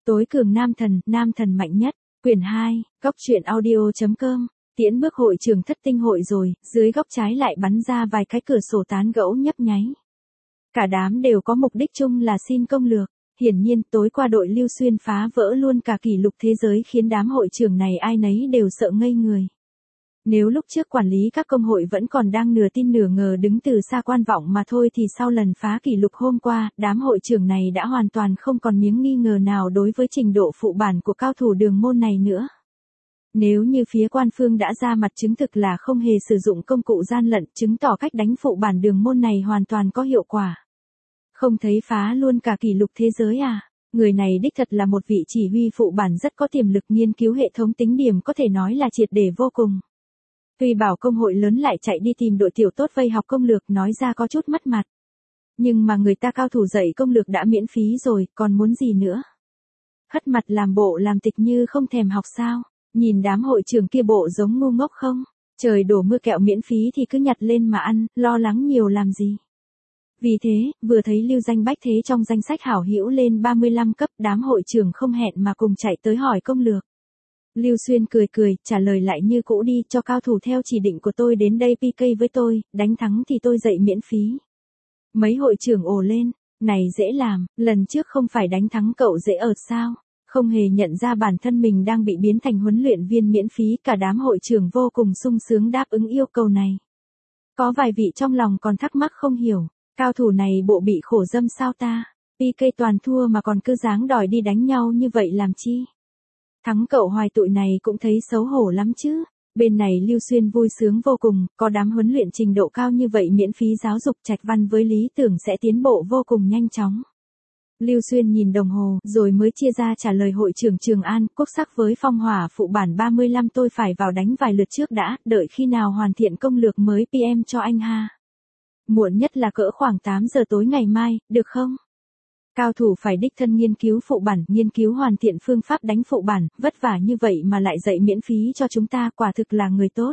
Tối cường nam thần mạnh nhất, quyển 2, góc truyện audio.com, tiễn bước hội trường thất tinh hội rồi, dưới góc trái lại bắn ra vài cái cửa sổ tán gẫu nhấp nháy. Cả đám đều có mục đích chung là xin công lược. Hiển nhiên tối qua đội Lưu Xuyên phá vỡ luôn cả kỷ lục thế giới khiến đám hội trưởng này ai nấy đều sợ ngây người. Nếu lúc trước quản lý các công hội vẫn còn đang nửa tin nửa ngờ đứng từ xa quan vọng mà thôi thì sau lần phá kỷ lục hôm qua, đám hội trưởng này đã hoàn toàn không còn miếng nghi ngờ nào đối với trình độ phụ bản của cao thủ đường môn này nữa. Nếu như phía quan phương đã ra mặt chứng thực là không hề sử dụng công cụ gian lận, chứng tỏ cách đánh phụ bản đường môn này hoàn toàn có hiệu quả. Không thấy phá luôn cả kỷ lục thế giới à? Người này đích thật là một vị chỉ huy phụ bản rất có tiềm lực, nghiên cứu hệ thống tính điểm có thể nói là triệt để vô cùng. Tuy bảo công hội lớn lại chạy đi tìm đội tiểu tốt vây học công lược nói ra có chút mất mặt. Nhưng mà người ta cao thủ dạy công lược đã miễn phí rồi, còn muốn gì nữa? Hất mặt làm bộ làm tịch như không thèm học sao? Nhìn đám hội trưởng kia bộ giống ngu ngốc không? Trời đổ mưa kẹo miễn phí thì cứ nhặt lên mà ăn, lo lắng nhiều làm gì? Vì thế, vừa thấy lưu danh bách thế trong danh sách hảo hữu lên 35 cấp, đám hội trưởng không hẹn mà cùng chạy tới hỏi công lược. Lưu Xuyên cười, trả lời lại như cũ đi, cho cao thủ theo chỉ định của tôi đến đây PK với tôi, đánh thắng thì tôi dạy miễn phí. Mấy hội trưởng ồ lên, này dễ làm, lần trước không phải đánh thắng cậu dễ ợt sao? Không hề nhận ra bản thân mình đang bị biến thành huấn luyện viên miễn phí, cả đám hội trưởng vô cùng sung sướng đáp ứng yêu cầu này. Có vài vị trong lòng còn thắc mắc không hiểu, cao thủ này bộ bị khổ dâm sao ta? PK toàn thua mà còn cứ dáng đòi đi đánh nhau như vậy làm chi? Thắng cậu hoài tụi này cũng thấy xấu hổ lắm chứ. Bên này Lưu Xuyên vui sướng vô cùng, có đám huấn luyện trình độ cao như vậy miễn phí giáo dục Trạch Văn với lý tưởng sẽ tiến bộ vô cùng nhanh chóng. Lưu Xuyên nhìn đồng hồ, rồi mới chia ra trả lời hội trưởng Trường An, quốc sắc với phong hỏa phụ bản 35 tôi phải vào đánh vài lượt trước đã, đợi khi nào hoàn thiện công lược mới PM cho anh ha. Muộn nhất là cỡ khoảng 8 giờ tối ngày mai, được không? Cao thủ phải đích thân nghiên cứu phụ bản, nghiên cứu hoàn thiện phương pháp đánh phụ bản, vất vả như vậy mà lại dạy miễn phí cho chúng ta, quả thực là người tốt.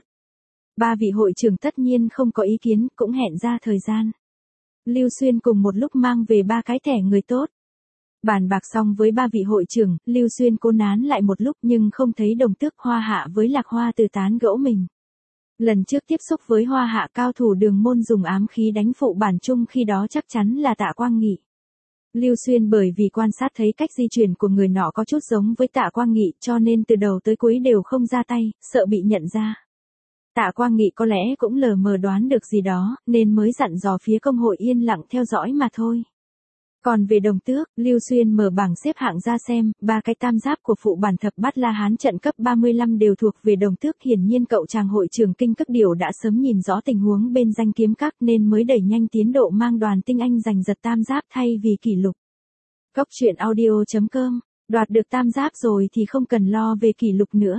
Ba vị hội trưởng tất nhiên không có ý kiến, cũng hẹn ra thời gian. Lưu Xuyên cùng một lúc mang về 3 cái thẻ người tốt. Bàn bạc xong với 3 vị hội trưởng, Lưu Xuyên cố nán lại một lúc nhưng không thấy Đồng Tước, Hoa Hạ với Lạc Hoa từ tán gẫu mình. Lần trước tiếp xúc với Hoa Hạ, cao thủ đường môn dùng ám khí đánh phụ bản chung khi đó chắc chắn là Tạ Quang Nghị. Lưu Xuyên bởi vì quan sát thấy cách di chuyển của người nọ có chút giống với Tạ Quang Nghị cho nên từ đầu tới cuối đều không ra tay, sợ bị nhận ra. Tạ Quang Nghị có lẽ cũng lờ mờ đoán được gì đó, nên mới dặn dò phía công hội yên lặng theo dõi mà thôi. Còn về Đồng Tước, Lưu Xuyên mở bảng xếp hạng ra xem, 3 cái tam giáp của phụ bản thập bát La Hán trận cấp 35 đều thuộc về Đồng Tước. Hiển nhiên cậu chàng hội trưởng Kinh Cức Điểu đã sớm nhìn rõ tình huống bên danh kiếm các nên mới đẩy nhanh tiến độ mang đoàn tinh anh giành giật tam giáp thay vì kỷ lục. Góc truyện audio.com, đoạt được tam giáp rồi thì không cần lo về kỷ lục nữa.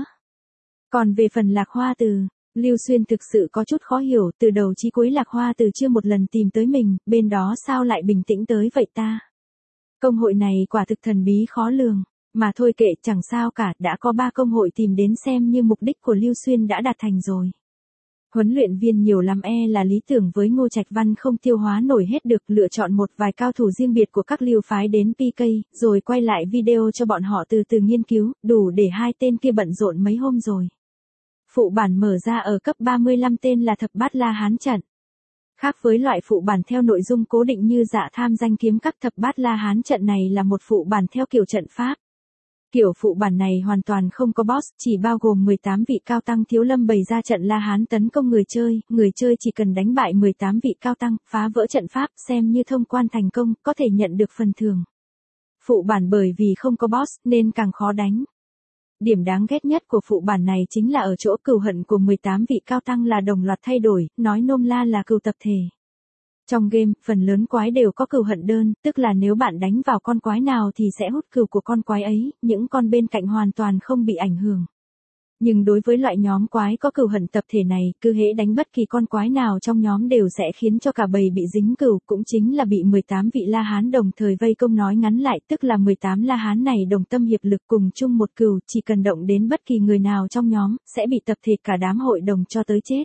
Còn về phần Lạc Hoa Từ, Lưu Xuyên thực sự có chút khó hiểu, từ đầu chí cuối Lạc Hoa Từ chưa một lần tìm tới mình, bên đó sao lại bình tĩnh tới vậy ta? Công hội này quả thực thần bí khó lường, mà thôi kệ chẳng sao cả, đã có 3 công hội tìm đến xem như mục đích của Lưu Xuyên đã đạt thành rồi. Huấn luyện viên nhiều lắm là lý tưởng với Ngô Trạch Văn không tiêu hóa nổi hết được, lựa chọn một vài cao thủ riêng biệt của các lưu phái đến PK, rồi quay lại video cho bọn họ từ từ nghiên cứu, đủ để 2 tên kia bận rộn mấy hôm rồi. Phụ bản mở ra ở cấp 35 tên là thập bát La Hán trận. Khác với loại phụ bản theo nội dung cố định như Dạ Tham danh kiếm các, thập bát La Hán trận này là một phụ bản theo kiểu trận pháp. Kiểu phụ bản này hoàn toàn không có boss, chỉ bao gồm 18 vị cao tăng thiếu lâm bày ra trận La Hán tấn công người chơi chỉ cần đánh bại 18 vị cao tăng, phá vỡ trận pháp, xem như thông quan thành công, có thể nhận được phần thưởng. Phụ bản bởi vì không có boss nên càng khó đánh. Điểm đáng ghét nhất của phụ bản này chính là ở chỗ cừu hận của 18 vị cao tăng là đồng loạt thay đổi, nói nôm la là cừu tập thể. Trong game, phần lớn quái đều có cừu hận đơn, tức là nếu bạn đánh vào con quái nào thì sẽ hút cừu của con quái ấy, những con bên cạnh hoàn toàn không bị ảnh hưởng. Nhưng đối với loại nhóm quái có cừu hận tập thể này, cứ hễ đánh bất kỳ con quái nào trong nhóm đều sẽ khiến cho cả bầy bị dính cừu, cũng chính là bị 18 vị La Hán đồng thời vây công, nói ngắn lại, tức là 18 La Hán này đồng tâm hiệp lực cùng chung một cừu, chỉ cần động đến bất kỳ người nào trong nhóm, sẽ bị tập thể cả đám hội đồng cho tới chết.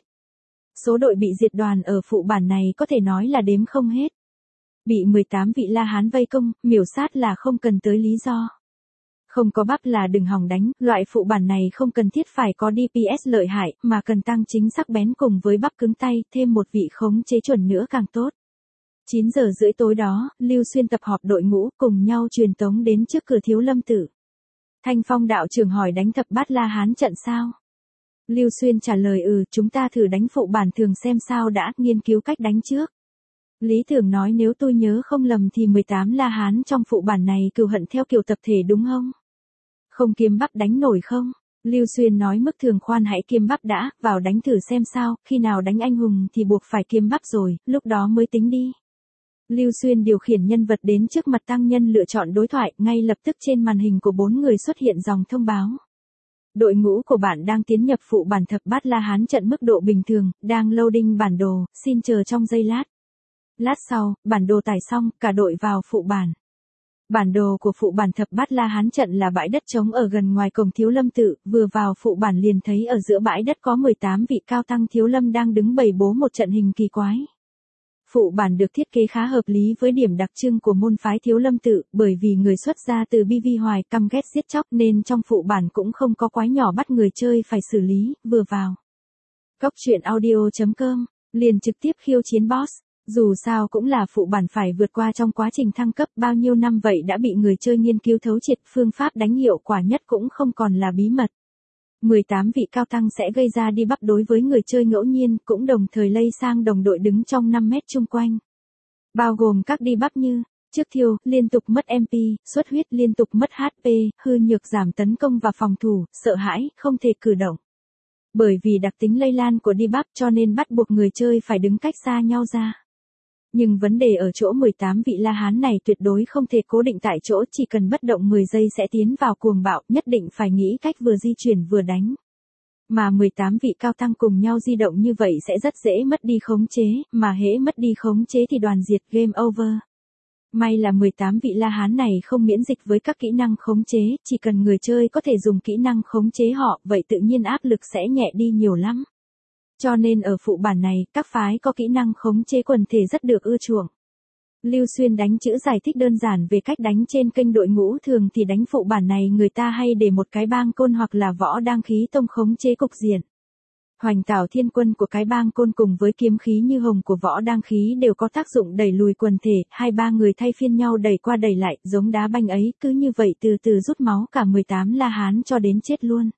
Số đội bị diệt đoàn ở phụ bản này có thể nói là đếm không hết. Bị 18 vị La Hán vây công, miểu sát là không cần tới lý do. Không có bắp là đừng hòng đánh, loại phụ bản này không cần thiết phải có DPS lợi hại, mà cần tăng chính sắc bén cùng với bắp cứng tay, thêm một vị khống chế chuẩn nữa càng tốt. 9 giờ rưỡi tối đó, Lưu Xuyên tập họp đội ngũ cùng nhau truyền tống đến trước cửa Thiếu Lâm Tự. Thanh Phong đạo trưởng hỏi đánh thập bát La Hán trận sao? Lưu Xuyên trả lời chúng ta thử đánh phụ bản thường xem sao đã, nghiên cứu cách đánh trước. Lý Tưởng nói nếu tôi nhớ không lầm thì 18 La Hán trong phụ bản này cừu hận theo kiểu tập thể đúng không? Không kiêm bắp đánh nổi không? Lưu Xuyên nói mức thường khoan hãy kiêm bắp đã, vào đánh thử xem sao, khi nào đánh anh hùng thì buộc phải kiêm bắp rồi, lúc đó mới tính đi. Lưu Xuyên điều khiển nhân vật đến trước mặt tăng nhân lựa chọn đối thoại, ngay lập tức trên màn hình của 4 người xuất hiện dòng thông báo. Đội ngũ của bạn đang tiến nhập phụ bản thập bát La Hán trận mức độ bình thường, đang loading bản đồ, xin chờ trong giây lát. Lát sau, bản đồ tải xong, cả đội vào phụ bản. Bản đồ của phụ bản thập bát La Hán trận là bãi đất trống ở gần ngoài cổng Thiếu Lâm Tự, vừa vào phụ bản liền thấy ở giữa bãi đất có 18 vị cao tăng Thiếu Lâm đang đứng bày bố một trận hình kỳ quái. Phụ bản được thiết kế khá hợp lý với điểm đặc trưng của môn phái Thiếu Lâm Tự, bởi vì người xuất gia từ BV Hoài căm ghét giết chóc nên trong phụ bản cũng không có quái nhỏ bắt người chơi phải xử lý, vừa vào. Góc truyện audio.com, liền trực tiếp khiêu chiến boss. Dù sao cũng là phụ bản phải vượt qua trong quá trình thăng cấp bao nhiêu năm vậy đã bị người chơi nghiên cứu thấu triệt, phương pháp đánh hiệu quả nhất cũng không còn là bí mật. 18 vị cao tăng sẽ gây ra đi bắp đối với người chơi ngẫu nhiên, cũng đồng thời lây sang đồng đội đứng trong 5 mét chung quanh. Bao gồm các đi bắp như, trước thiêu, liên tục mất MP, xuất huyết liên tục mất HP, hư nhược giảm tấn công và phòng thủ, sợ hãi, không thể cử động. Bởi vì đặc tính lây lan của đi bắp cho nên bắt buộc người chơi phải đứng cách xa nhau ra. Nhưng vấn đề ở chỗ 18 vị La Hán này tuyệt đối không thể cố định tại chỗ, chỉ cần bất động 10 giây sẽ tiến vào cuồng bạo, nhất định phải nghĩ cách vừa di chuyển vừa đánh. Mà 18 vị cao tăng cùng nhau di động như vậy sẽ rất dễ mất đi khống chế, mà hễ mất đi khống chế thì đoàn diệt, game over. May là 18 vị La Hán này không miễn dịch với các kỹ năng khống chế, chỉ cần người chơi có thể dùng kỹ năng khống chế họ, vậy tự nhiên áp lực sẽ nhẹ đi nhiều lắm. Cho nên ở phụ bản này, các phái có kỹ năng khống chế quần thể rất được ưa chuộng. Lưu Xuyên đánh chữ giải thích đơn giản về cách đánh trên kênh đội ngũ, thường thì đánh phụ bản này người ta hay để một cái bang côn hoặc là võ đang khí tông khống chế cục diện. Hoành Tảo Thiên Quân của cái bang côn cùng với kiếm khí như hồng của võ đang khí đều có tác dụng đẩy lùi quần thể, 2-3 người thay phiên nhau đẩy qua đẩy lại, giống đá banh ấy, cứ như vậy từ từ rút máu cả 18 La Hán cho đến chết luôn.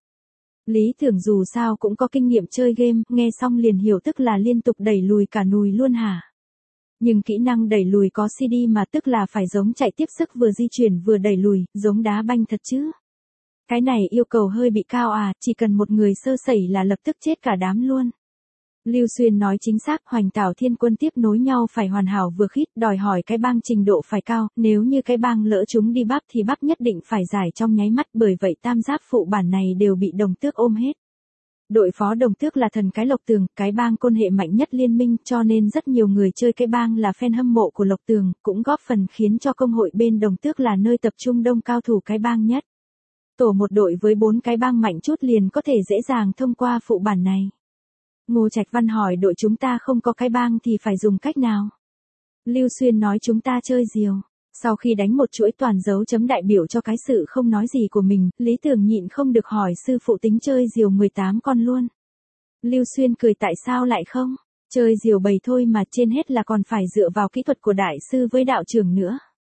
Lý Tưởng dù sao cũng có kinh nghiệm chơi game, nghe xong liền hiểu tức là liên tục đẩy lùi cả nùi luôn hả? Nhưng kỹ năng đẩy lùi có CD mà, tức là phải giống chạy tiếp sức vừa di chuyển vừa đẩy lùi, giống đá banh thật chứ? Cái này yêu cầu hơi bị cao à, chỉ cần một người sơ sẩy là lập tức chết cả đám luôn. Lưu Xuyên nói chính xác, Hoành Tảo Thiên Quân tiếp nối nhau phải hoàn hảo vừa khít, đòi hỏi cái bang trình độ phải cao, nếu như cái bang lỡ chúng đi bắp thì bắp nhất định phải giải trong nháy mắt, bởi vậy tam giáp phụ bản này đều bị đồng tước ôm hết. Đội phó đồng tước là thần cái Lộc Tường, cái bang côn hệ mạnh nhất liên minh, cho nên rất nhiều người chơi cái bang là fan hâm mộ của Lộc Tường, cũng góp phần khiến cho công hội bên đồng tước là nơi tập trung đông cao thủ cái bang nhất. Tổ một đội với 4 cái bang mạnh chút liền có thể dễ dàng thông qua phụ bản này. Ngô Trạch Văn hỏi đội chúng ta không có cái bang thì phải dùng cách nào? Lưu Xuyên nói chúng ta chơi diều. Sau khi đánh một chuỗi toàn dấu chấm đại biểu cho cái sự không nói gì của mình, Lý Tưởng nhịn không được hỏi sư phụ tính chơi diều 18 con luôn. Lưu Xuyên cười tại sao lại không? Chơi diều bầy thôi mà, trên hết là còn phải dựa vào kỹ thuật của đại sư với đạo trưởng nữa.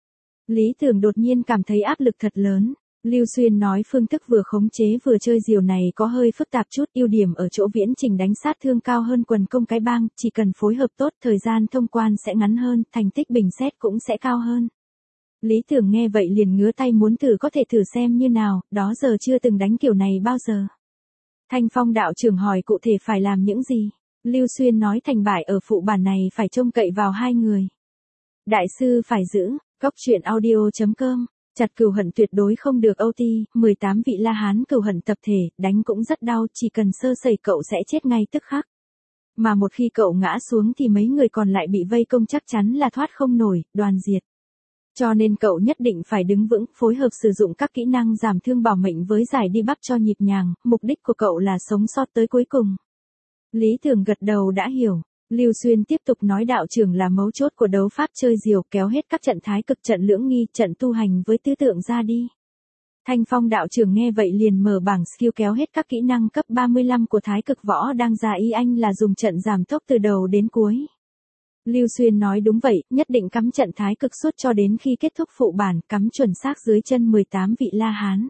Lý Tưởng đột nhiên cảm thấy áp lực thật lớn. Lưu Xuyên nói phương thức vừa khống chế vừa chơi diều này có hơi phức tạp chút, ưu điểm ở chỗ viễn trình đánh sát thương cao hơn quần công cái bang, chỉ cần phối hợp tốt thời gian thông quan sẽ ngắn hơn, thành tích bình xét cũng sẽ cao hơn. Lý Tưởng nghe vậy liền ngứa tay muốn thử, có thể thử xem như nào, đó giờ chưa từng đánh kiểu này bao giờ. Thanh Phong đạo trưởng hỏi cụ thể phải làm những gì? Lưu Xuyên nói thành bại ở phụ bản này phải trông cậy vào 2 người. Đại sư phải giữ, góc truyện audio.com. Chặt cừu hận tuyệt đối không được OT, 18 vị La Hán cừu hận tập thể, đánh cũng rất đau, chỉ cần sơ sẩy cậu sẽ chết ngay tức khắc. Mà một khi cậu ngã xuống thì mấy người còn lại bị vây công chắc chắn là thoát không nổi, đoàn diệt. Cho nên cậu nhất định phải đứng vững, phối hợp sử dụng các kỹ năng giảm thương bảo mệnh với giải đi bắp cho nhịp nhàng, mục đích của cậu là sống sót tới cuối cùng. Lý Tưởng gật đầu đã hiểu. Lưu Xuyên tiếp tục nói đạo trưởng là mấu chốt của đấu pháp chơi diều, kéo hết các trận thái cực, trận lưỡng nghi, trận tu hành với tứ tượng ra đi. Thanh Phong đạo trưởng nghe vậy liền mở bảng skill kéo hết các kỹ năng cấp 35 của Thái Cực Võ đang ra, ý anh là dùng trận giảm tốc từ đầu đến cuối. Lưu Xuyên nói đúng vậy, nhất định cắm trận Thái Cực suốt cho đến khi kết thúc phụ bản, cắm chuẩn xác dưới chân 18 vị La Hán.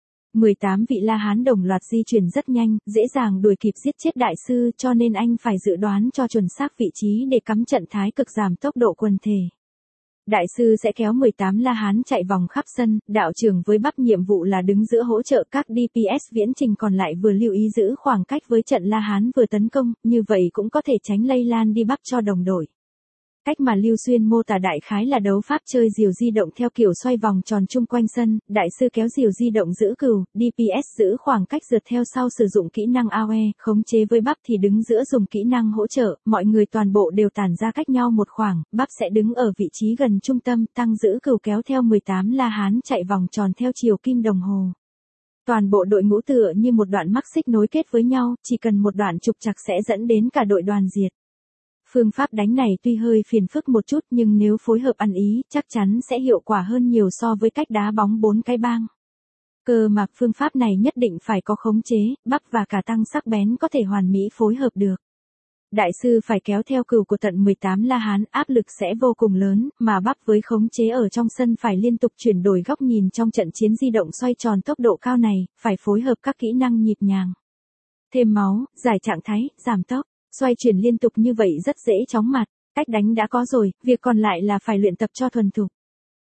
18 vị La Hán đồng loạt di chuyển rất nhanh, dễ dàng đuổi kịp giết chết đại sư, cho nên anh phải dự đoán cho chuẩn xác vị trí để cắm trận Thái Cực giảm tốc độ quần thể. Đại sư sẽ kéo 18 La Hán chạy vòng khắp sân, đạo trưởng với bắp nhiệm vụ là đứng giữa hỗ trợ các DPS viễn trình còn lại vừa lưu ý giữ khoảng cách với trận La Hán vừa tấn công, như vậy cũng có thể tránh lây lan đi bắp cho đồng đội. Cách mà Lưu Xuyên mô tả đại khái là đấu pháp chơi diều di động theo kiểu xoay vòng tròn chung quanh sân, đại sư kéo diều di động giữ cừu, DPS giữ khoảng cách rượt theo sau sử dụng kỹ năng AOE, khống chế với bắp thì đứng giữa dùng kỹ năng hỗ trợ, mọi người toàn bộ đều tản ra cách nhau một khoảng, bắp sẽ đứng ở vị trí gần trung tâm, tăng giữ cừu kéo theo 18 La Hán chạy vòng tròn theo chiều kim đồng hồ. Toàn bộ đội ngũ tựa như một đoạn mắc xích nối kết với nhau, chỉ cần một đoạn trục trặc sẽ dẫn đến cả đội đoàn diệt. Phương pháp đánh này tuy hơi phiền phức một chút nhưng nếu phối hợp ăn ý, chắc chắn sẽ hiệu quả hơn nhiều so với cách đá bóng 4 cái bang. Cơ mà phương pháp này nhất định phải có khống chế, bắp và cả tăng sắc bén có thể hoàn mỹ phối hợp được. Đại sư phải kéo theo cừu của tận 18 La Hán, áp lực sẽ vô cùng lớn, mà bắp với khống chế ở trong sân phải liên tục chuyển đổi góc nhìn trong trận chiến di động xoay tròn tốc độ cao này, phải phối hợp các kỹ năng nhịp nhàng. Thêm máu, giải trạng thái, giảm tốc. Xoay chuyển liên tục như vậy rất dễ chóng mặt, cách đánh đã có rồi, việc còn lại là phải luyện tập cho thuần thục.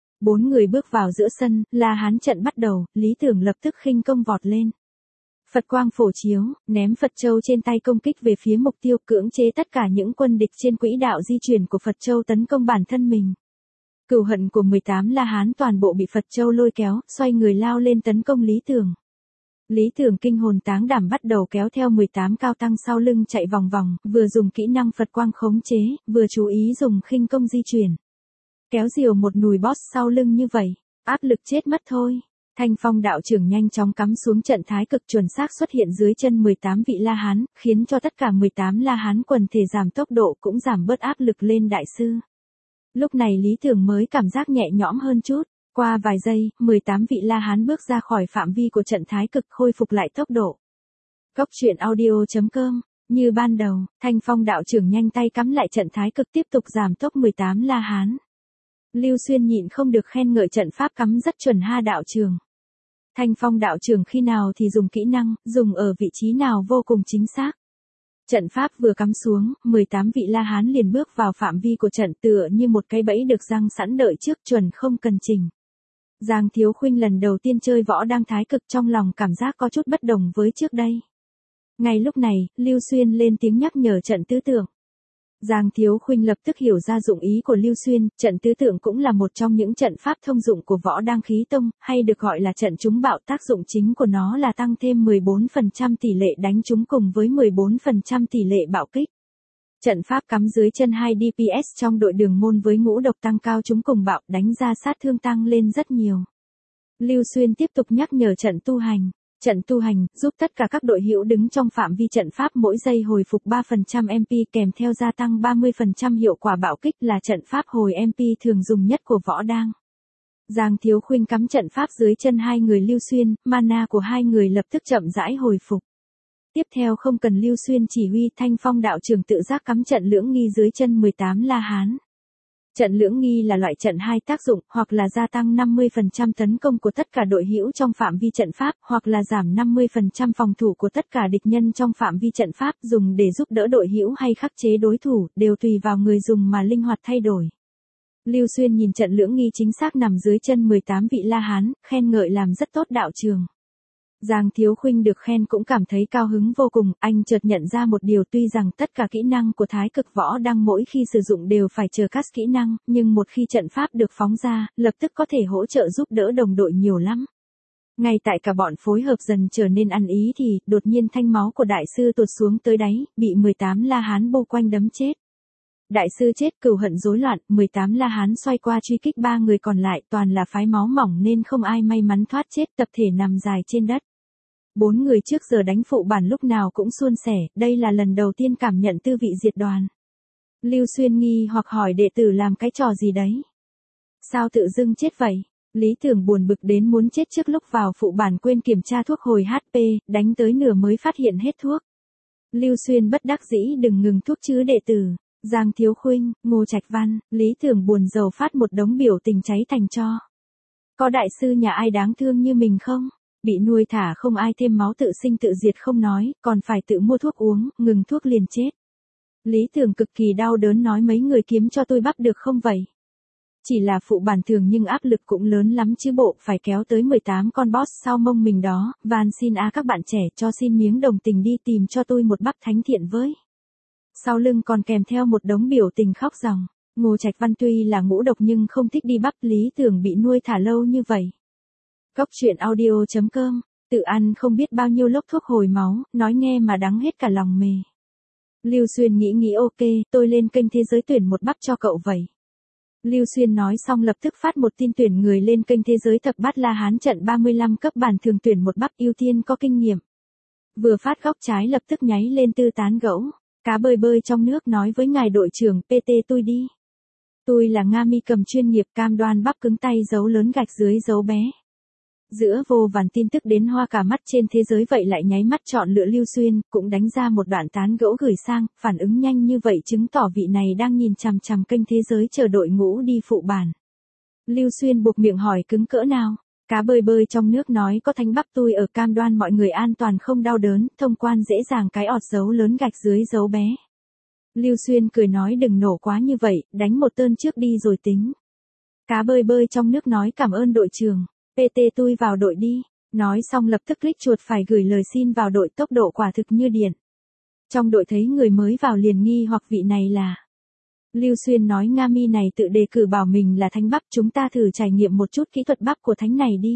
4 người bước vào giữa sân, La Hán trận bắt đầu, Lý Tưởng lập tức khinh công vọt lên. Phật quang phổ chiếu, ném Phật châu trên tay công kích về phía mục tiêu, cưỡng chế tất cả những quân địch trên quỹ đạo di chuyển của Phật châu tấn công bản thân mình. Cừu hận của 18 La Hán toàn bộ bị Phật châu lôi kéo, xoay người lao lên tấn công Lý Tưởng. Lý Tưởng kinh hồn táng đảm bắt đầu kéo theo 18 cao tăng sau lưng chạy vòng vòng, vừa dùng kỹ năng Phật quang khống chế, vừa chú ý dùng khinh công di chuyển. Kéo diều một nùi boss sau lưng như vậy, áp lực chết mất thôi. Thanh Phong đạo trưởng nhanh chóng cắm xuống trận Thái Cực chuẩn xác xuất hiện dưới chân 18 vị La Hán, khiến cho tất cả 18 La Hán quần thể giảm tốc độ cũng giảm bớt áp lực lên đại sư. Lúc này Lý Tưởng mới cảm giác nhẹ nhõm hơn chút. Qua vài giây, 18 vị La Hán bước ra khỏi phạm vi của trận Thái Cực, khôi phục lại tốc độ. Góc truyện audio.com, như ban đầu, Thanh Phong đạo trưởng nhanh tay cắm lại trận Thái Cực tiếp tục giảm tốc 18 La Hán. Lưu Xuyên nhịn không được khen ngợi trận pháp cắm rất chuẩn ha đạo trưởng. Thanh Phong đạo trưởng khi nào thì dùng kỹ năng, dùng ở vị trí nào vô cùng chính xác. Trận pháp vừa cắm xuống, 18 vị La Hán liền bước vào phạm vi của trận tựa như một cái bẫy được giăng sẵn đợi trước, chuẩn không cần chỉnh. Giang Thiếu Khuynh lần đầu tiên chơi võ đang Thái Cực trong lòng cảm giác có chút bất đồng với trước đây. Ngay lúc này, Lưu Xuyên lên tiếng nhắc nhở trận tứ tượng. Giang Thiếu Khuynh lập tức hiểu ra dụng ý của Lưu Xuyên, trận tứ tượng cũng là một trong những trận pháp thông dụng của võ đang khí tông, hay được gọi là trận trúng bạo, tác dụng chính của nó là tăng thêm 14% tỷ lệ đánh trúng cùng với 14% tỷ lệ bạo kích. Trận pháp cắm dưới chân 2 DPS trong đội Đường Môn với ngũ độc tăng cao trúng cùng bạo, đánh ra sát thương tăng lên rất nhiều. Lưu Xuyên tiếp tục nhắc nhở trận tu hành. Trận tu hành, giúp tất cả các đội hữu đứng trong phạm vi trận pháp mỗi giây hồi phục 3% MP kèm theo gia tăng 30% hiệu quả bạo kích, là trận pháp hồi MP thường dùng nhất của võ đang. Giang Thiếu Khuynh cắm trận pháp dưới chân hai người Lưu Xuyên, mana của hai người lập tức chậm rãi hồi phục. Tiếp theo không cần Lưu Xuyên chỉ huy, Thanh Phong đạo trưởng tự giác cắm trận lưỡng nghi dưới chân 18 La Hán. Trận lưỡng nghi là loại trận hai tác dụng, hoặc là gia tăng 50% tấn công của tất cả đội hữu trong phạm vi trận pháp, hoặc là giảm 50% phòng thủ của tất cả địch nhân trong phạm vi trận pháp, dùng để giúp đỡ đội hữu hay khắc chế đối thủ, đều tùy vào người dùng mà linh hoạt thay đổi. Lưu Xuyên nhìn trận lưỡng nghi chính xác nằm dưới chân 18 vị La Hán, khen ngợi làm rất tốt đạo trường. Giang Thiếu Khuynh được khen cũng cảm thấy cao hứng vô cùng, anh chợt nhận ra một điều, tuy rằng tất cả kỹ năng của Thái Cực Võ đang mỗi khi sử dụng đều phải chờ cast kỹ năng, nhưng một khi trận pháp được phóng ra, lập tức có thể hỗ trợ giúp đỡ đồng đội nhiều lắm. Ngay tại cả bọn phối hợp dần trở nên ăn ý thì, đột nhiên thanh máu của đại sư tụt xuống tới đáy, bị 18 La Hán bô quanh đấm chết. Đại sư chết, cừu hận rối loạn, 18 La Hán xoay qua truy kích ba người còn lại, toàn là phái máu mỏng nên không ai may mắn thoát chết, tập thể nằm dài trên đất. 4 người trước giờ đánh phụ bản lúc nào cũng suôn sẻ, đây là lần đầu tiên cảm nhận tư vị diệt đoàn. Lưu Xuyên nghi hoặc hỏi đệ tử làm cái trò gì đấy? Sao tự dưng chết vậy? Lý Tưởng buồn bực đến muốn chết trước lúc vào phụ bản quên kiểm tra thuốc hồi HP, đánh tới nửa mới phát hiện hết thuốc. Lưu Xuyên bất đắc dĩ đừng ngừng thuốc chứ đệ tử. Giang Thiếu Khuynh, Ngô Trạch Văn, Lý Tưởng buồn rầu phát một đống biểu tình cháy thành tro. Có đại sư nhà ai đáng thương như mình không? Bị nuôi thả không ai thêm máu tự sinh tự diệt không nói, còn phải tự mua thuốc uống, ngừng thuốc liền chết. Lý Tưởng cực kỳ đau đớn nói mấy người kiếm cho tôi bắp được không vậy? Chỉ là phụ bản thường nhưng áp lực cũng lớn lắm chứ bộ, phải kéo tới 18 con boss sau mông mình đó, van xin các bạn trẻ cho xin miếng đồng tình đi tìm cho tôi một bắp thánh thiện với. Sau lưng còn kèm theo một đống biểu tình khóc ròng. Ngô Trạch Văn tuy là ngũ độc nhưng không thích đi bắp, Lý Tưởng bị nuôi thả lâu như vậy. Góc truyện audio.com, tự ăn không biết bao nhiêu lốc thuốc hồi máu, nói nghe mà đắng hết cả lòng mề. Lưu Xuyên nghĩ ok, tôi lên kênh Thế Giới tuyển một bắp cho cậu vậy. Lưu Xuyên nói xong lập tức phát một tin tuyển người lên kênh Thế Giới Thập Bát La Hán trận 35 cấp bản thường tuyển một bắp ưu tiên có kinh nghiệm. Vừa phát góc trái lập tức nháy lên tư tán gẫu. Cá bơi bơi trong nước nói với ngài đội trưởng PT tôi đi. Tôi là Nga mi cầm chuyên nghiệp cam đoan bắp cứng tay dấu lớn gạch dưới dấu bé. Giữa vô vàn tin tức đến hoa cả mắt trên thế giới vậy lại nháy mắt chọn lựa Lưu Xuyên, cũng đánh ra một đoạn tán gẫu gửi sang, phản ứng nhanh như vậy chứng tỏ vị này đang nhìn chằm chằm kênh Thế Giới chờ đội ngũ đi phụ bản. Lưu Xuyên buộc miệng hỏi cứng cỡ nào? Cá bơi bơi trong nước nói có thánh bắp tôi ở cam đoan mọi người an toàn không đau đớn, thông quan dễ dàng cái ọt dấu lớn gạch dưới dấu bé. Lưu Xuyên cười nói đừng nổ quá như vậy, đánh một tơn trước đi rồi tính. Cá bơi bơi trong nước nói cảm ơn đội trưởng, PT tôi vào đội đi. Nói xong lập tức click chuột phải gửi lời xin vào đội, tốc độ quả thực như điện. Trong đội thấy người mới vào liền nghi hoặc vị này là. Lưu Xuyên nói Nga mi này tự đề cử bảo mình là thánh bắp, chúng ta thử trải nghiệm một chút kỹ thuật bắp của thánh này đi.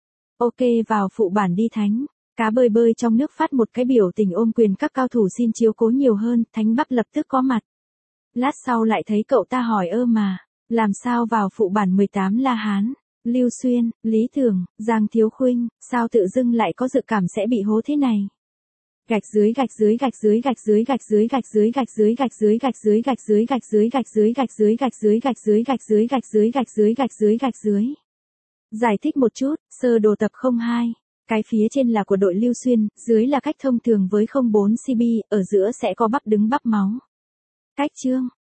Ok vào phụ bản đi thánh. Cá bơi bơi trong nước phát một cái biểu tình ôm quyền các cao thủ xin chiếu cố nhiều hơn, thánh bắp lập tức có mặt. Lát sau lại thấy cậu ta hỏi mà, làm sao vào phụ bản 18 La Hán? Lưu Xuyên, Lý Tưởng, Giang Thiếu Khuynh, sao tự dưng lại có dự cảm sẽ bị hố thế này? Gạch dưới gạch dưới gạch dưới gạch dưới gạch dưới gạch dưới gạch dưới gạch dưới gạch dưới gạch dưới gạch dưới gạch dưới gạch dưới gạch dưới gạch dưới gạch dưới gạch dưới gạch dưới gạch dưới gạch dưới. Giải thích một chút, sơ đồ tập 02. Cái phía trên là của đội Lưu Xuyên, dưới là cách thông thường với 04 CB, ở giữa sẽ có bắp đứng bắp máu. Cách chương